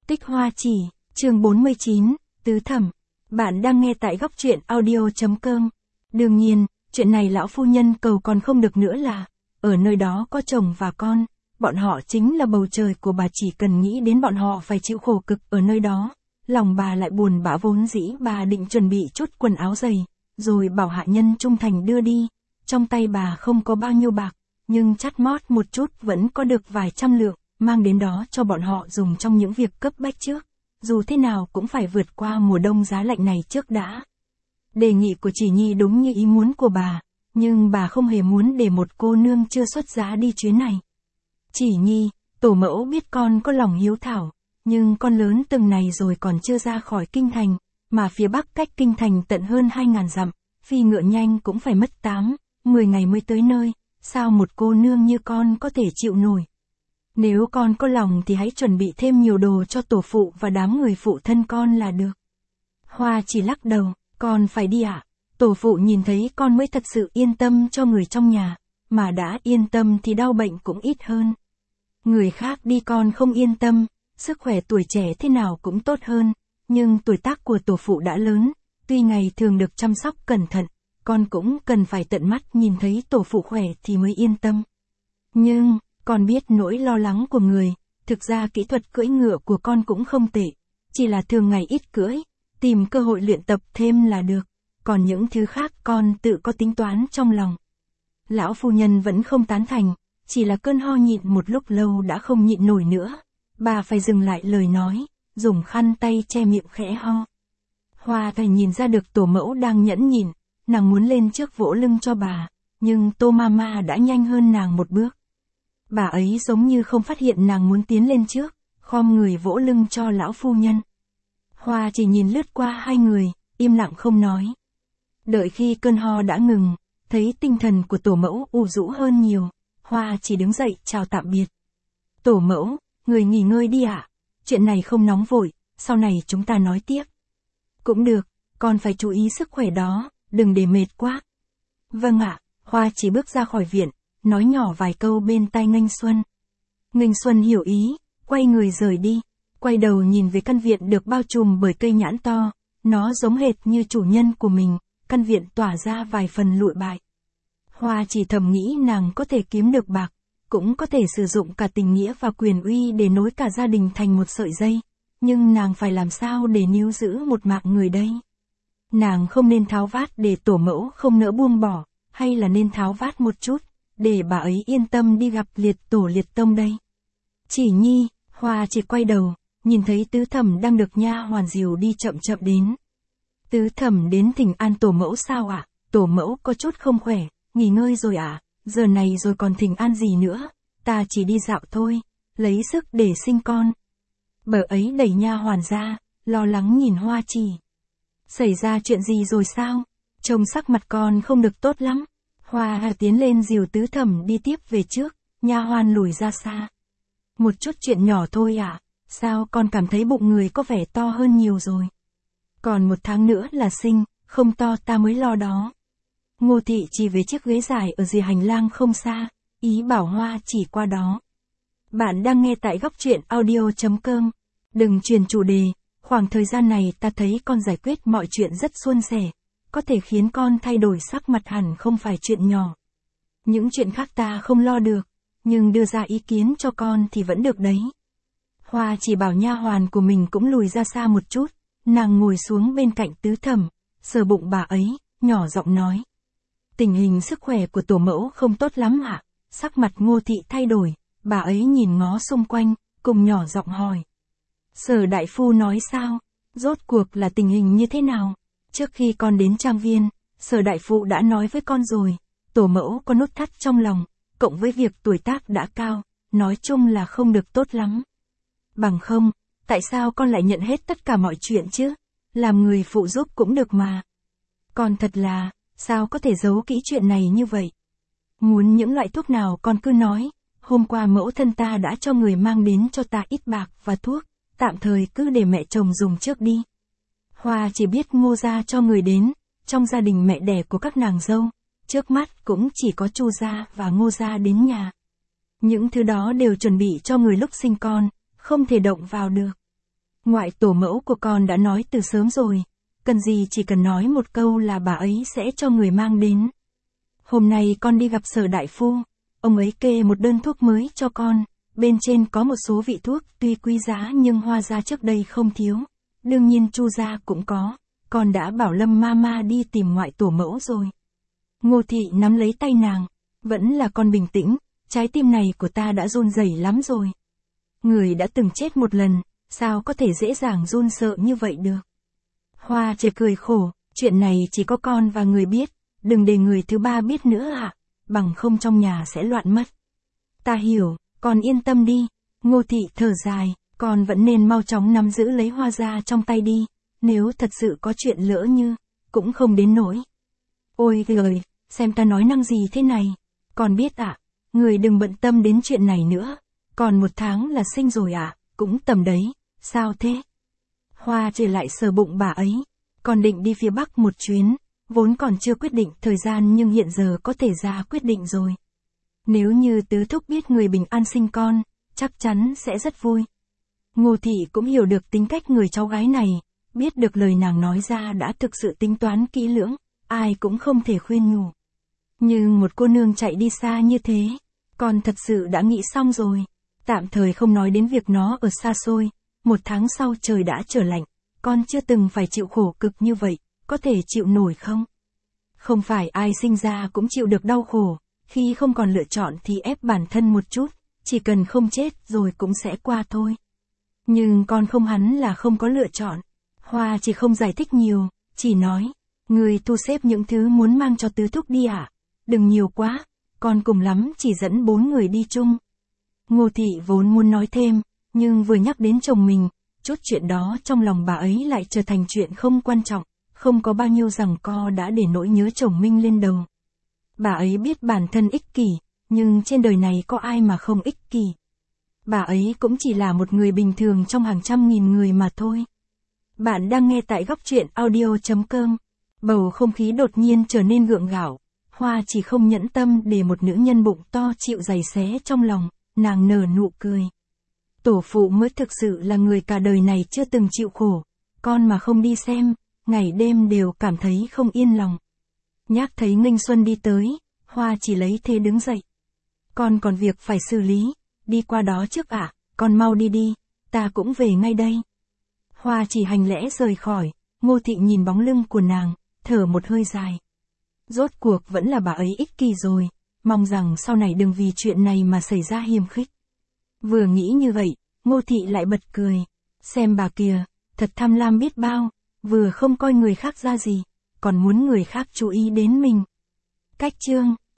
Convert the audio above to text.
Tích Hoa Chỉ, chương 49, Tứ Thẩm. Bạn đang nghe tại góc truyện audio.com. Đương nhiên, chuyện này lão phu nhân cầu còn không được nữa là, ở nơi đó có chồng và con, bọn họ chính là bầu trời của bà, chỉ cần nghĩ đến bọn họ phải chịu khổ cực ở nơi đó. Lòng bà lại buồn bã, vốn dĩ bà định chuẩn bị chút quần áo giày, rồi bảo hạ nhân trung thành đưa đi. Trong tay bà không có bao nhiêu bạc, nhưng chắt mót một chút vẫn có được vài trăm lượng, mang đến đó cho bọn họ dùng trong những việc cấp bách trước. Dù thế nào cũng phải vượt qua mùa đông giá lạnh này trước đã. Đề nghị của Chỉ Nhi đúng như ý muốn của bà, nhưng bà không hề muốn để một cô nương chưa xuất giá đi chuyến này. Chỉ Nhi, tổ mẫu biết con có lòng hiếu thảo, nhưng con lớn từng này rồi còn chưa ra khỏi kinh thành, mà phía bắc cách kinh thành tận hơn 2.000 dặm, phi ngựa nhanh cũng phải mất 8-10 ngày mới tới nơi, sao một cô nương như con có thể chịu nổi. Nếu con có lòng thì hãy chuẩn bị thêm nhiều đồ cho tổ phụ và đám người phụ thân con là được. Hoa Chỉ lắc đầu, con phải đi ạ. Tổ phụ nhìn thấy con mới thật sự yên tâm cho người trong nhà, mà đã yên tâm thì đau bệnh cũng ít hơn. Người khác đi con không yên tâm, sức khỏe tuổi trẻ thế nào cũng tốt hơn, nhưng tuổi tác của tổ phụ đã lớn, tuy ngày thường được chăm sóc cẩn thận, con cũng cần phải tận mắt nhìn thấy tổ phụ khỏe thì mới yên tâm. Nhưng, con biết nỗi lo lắng của người, thực ra kỹ thuật cưỡi ngựa của con cũng không tệ, chỉ là thường ngày ít cưỡi, tìm cơ hội luyện tập thêm là được, còn những thứ khác con tự có tính toán trong lòng. Lão phu nhân vẫn không tán thành, chỉ là cơn ho nhịn một lúc lâu đã không nhịn nổi nữa, bà phải dừng lại lời nói, dùng khăn tay che miệng khẽ ho. Hoa Thầy nhìn ra được tổ mẫu đang nhẫn nhịn, nàng muốn lên trước vỗ lưng cho bà, nhưng Tô Mama đã nhanh hơn nàng một bước. Bà ấy giống như không phát hiện nàng muốn tiến lên trước, khom người vỗ lưng cho lão phu nhân. Hoa chỉ nhìn lướt qua hai người, im lặng không nói. Đợi khi cơn ho đã ngừng, thấy tinh thần của tổ mẫu u rũ hơn nhiều, Hoa chỉ đứng dậy chào tạm biệt. Tổ mẫu, người nghỉ ngơi đi ạ. Chuyện này không nóng vội, sau này chúng ta nói tiếp. Cũng được, con phải chú ý sức khỏe đó, đừng để mệt quá. Vâng ạ. Hoa chỉ bước ra khỏi viện, nói nhỏ vài câu bên tai Nghênh Xuân. Nghênh Xuân hiểu ý, quay người rời đi, quay đầu nhìn về căn viện được bao trùm bởi cây nhãn to, nó giống hệt như chủ nhân của mình, căn viện tỏa ra vài phần lụi bại. Hoa chỉ thầm nghĩ nàng có thể kiếm được bạc, cũng có thể sử dụng cả tình nghĩa và quyền uy để nối cả gia đình thành một sợi dây, nhưng nàng phải làm sao để níu giữ một mạng người đây? Nàng không nên tháo vát để tổ mẫu không nỡ buông bỏ, hay là nên tháo vát một chút, để bà ấy yên tâm đi gặp liệt tổ liệt tông đây? Chỉ Nhi, Hoa chỉ quay đầu, nhìn thấy Tứ Thẩm đang được nha hoàn dìu đi chậm chậm đến. Tứ Thẩm đến thỉnh an tổ mẫu sao ạ? Tổ mẫu có chút không khỏe, nghỉ ngơi rồi ạ, giờ này rồi còn thỉnh an gì nữa, ta chỉ đi dạo thôi, lấy sức để sinh con. Bà ấy đẩy nha hoàn ra, lo lắng nhìn Hoa Chỉ. Xảy ra chuyện gì rồi sao? Trông sắc mặt con không được tốt lắm. Hoa tiến lên dìu Tứ Thẩm đi tiếp về trước, nha hoàn lùi ra xa. Một chút chuyện nhỏ thôi ạ, sao con cảm thấy bụng người có vẻ to hơn nhiều rồi? Còn 1 tháng nữa là sinh, không to ta mới lo đó. Ngô Thị chỉ về chiếc ghế dài ở rìa hành lang không xa, ý bảo Hoa Chỉ qua đó. Bạn đang nghe tại góc truyện audio.com. Đừng truyền chủ đề, khoảng thời gian này ta thấy con giải quyết mọi chuyện rất suôn sẻ, có thể khiến con thay đổi sắc mặt hẳn không phải chuyện nhỏ. Những chuyện khác ta không lo được, nhưng đưa ra ý kiến cho con thì vẫn được đấy. Hoa chỉ bảo nha hoàn của mình cũng lùi ra xa một chút, nàng ngồi xuống bên cạnh Tứ Thẩm, sờ bụng bà ấy, nhỏ giọng nói. Tình hình sức khỏe của tổ mẫu không tốt lắm ạ. Sắc mặt Ngô Thị thay đổi, bà ấy nhìn ngó xung quanh, cùng nhỏ giọng hỏi. Sở đại phu nói sao? Rốt cuộc là tình hình như thế nào? Trước khi con đến trang viên, Sở đại phu đã nói với con rồi, tổ mẫu có nút thắt trong lòng, cộng với việc tuổi tác đã cao, nói chung là không được tốt lắm. Bằng không, tại sao con lại nhận hết tất cả mọi chuyện chứ? Làm người phụ giúp cũng được mà. Con thật là, sao có thể giấu kỹ chuyện này như vậy? Muốn những loại thuốc nào con cứ nói, hôm qua mẫu thân ta đã cho người mang đến cho ta ít bạc và thuốc, tạm thời cứ để mẹ chồng dùng trước đi. Hoa chỉ biết Ngô gia cho người đến, trong gia đình mẹ đẻ của các nàng dâu, trước mắt cũng chỉ có Chu gia và Ngô gia đến nhà. Những thứ đó đều chuẩn bị cho người lúc sinh con, không thể động vào được. Ngoại tổ mẫu của con đã nói từ sớm rồi, cần gì chỉ cần nói một câu là bà ấy sẽ cho người mang đến. Hôm nay con đi gặp Sở đại phu, ông ấy kê một đơn thuốc mới cho con, bên trên có một số vị thuốc tuy quý giá nhưng Hoa gia trước đây không thiếu, đương nhiên Chu gia cũng có, con đã bảo Lâm Mama đi tìm ngoại tổ mẫu rồi. Ngô Thị nắm lấy tay nàng, vẫn là con bình tĩnh, trái tim này của ta đã run rẩy lắm rồi. Người đã từng chết một lần, sao có thể dễ dàng run sợ như vậy được. Hoa chỉ cười khổ, chuyện này chỉ có con và người biết, đừng để người thứ ba biết nữa ạ, bằng không trong nhà sẽ loạn mất. Ta hiểu, con yên tâm đi. Ngô Thị thở dài, con vẫn nên mau chóng nắm giữ lấy Hoa gia trong tay đi, nếu thật sự có chuyện lỡ như, cũng không đến nỗi. Ôi giời, xem ta nói năng gì thế này, con biết ạ, người đừng bận tâm đến chuyện này nữa, còn 1 tháng là sinh rồi ạ, cũng tầm đấy, sao thế? Hoa trở lại sờ bụng bà ấy, con định đi phía Bắc một chuyến, vốn còn chưa quyết định thời gian nhưng hiện giờ có thể ra quyết định rồi. Nếu như tứ thúc biết người bình an sinh con, chắc chắn sẽ rất vui. Ngô Thị cũng hiểu được tính cách người cháu gái này, biết được lời nàng nói ra đã thực sự tính toán kỹ lưỡng, ai cũng không thể khuyên nhủ. Nhưng một cô nương chạy đi xa như thế, con thật sự đã nghĩ xong rồi. Tạm thời không nói đến việc nó ở xa xôi, 1 tháng sau trời đã trở lạnh, con chưa từng phải chịu khổ cực như vậy, có thể chịu nổi không? Không phải ai sinh ra cũng chịu được đau khổ, khi không còn lựa chọn thì ép bản thân một chút, chỉ cần không chết rồi cũng sẽ qua thôi. Nhưng con không, hắn là không có lựa chọn. Hoa chỉ không giải thích nhiều, chỉ nói, người thu xếp những thứ muốn mang cho tứ thúc đi ạ, đừng nhiều quá, con cùng lắm chỉ dẫn 4 người đi chung. Ngô Thị vốn muốn nói thêm, nhưng vừa nhắc đến chồng mình, chút chuyện đó trong lòng bà ấy lại trở thành chuyện không quan trọng, không có bao nhiêu giằng co đã để nỗi nhớ chồng Minh lên đầu. Bà ấy biết bản thân ích kỷ, nhưng trên đời này có ai mà không ích kỷ. Bà ấy cũng chỉ là một người bình thường trong hàng trăm nghìn người mà thôi. Bạn đang nghe tại góc truyện audio.com. Bầu không khí đột nhiên trở nên gượng gạo. Hoa chỉ không nhẫn tâm để một nữ nhân bụng to chịu giày xé trong lòng, nàng nở nụ cười. Tổ phụ mới thực sự là người cả đời này chưa từng chịu khổ. Con mà không đi xem, ngày đêm đều cảm thấy không yên lòng. Nhác thấy Nghênh Xuân đi tới, Hoa chỉ lấy thế đứng dậy. Con còn việc phải xử lý, đi qua đó trước ạ, con mau đi đi, ta cũng về ngay đây. Hoa chỉ hành lễ rời khỏi, Ngô Thị nhìn bóng lưng của nàng, thở một hơi dài. Rốt cuộc vẫn là bà ấy ích kỷ rồi, mong rằng sau này đừng vì chuyện này mà xảy ra hiềm khích. Vừa nghĩ như vậy, Ngô Thị lại bật cười. Xem bà kìa, thật tham lam biết bao, vừa không coi người khác ra gì, còn muốn người khác chú ý đến mình. Cách chương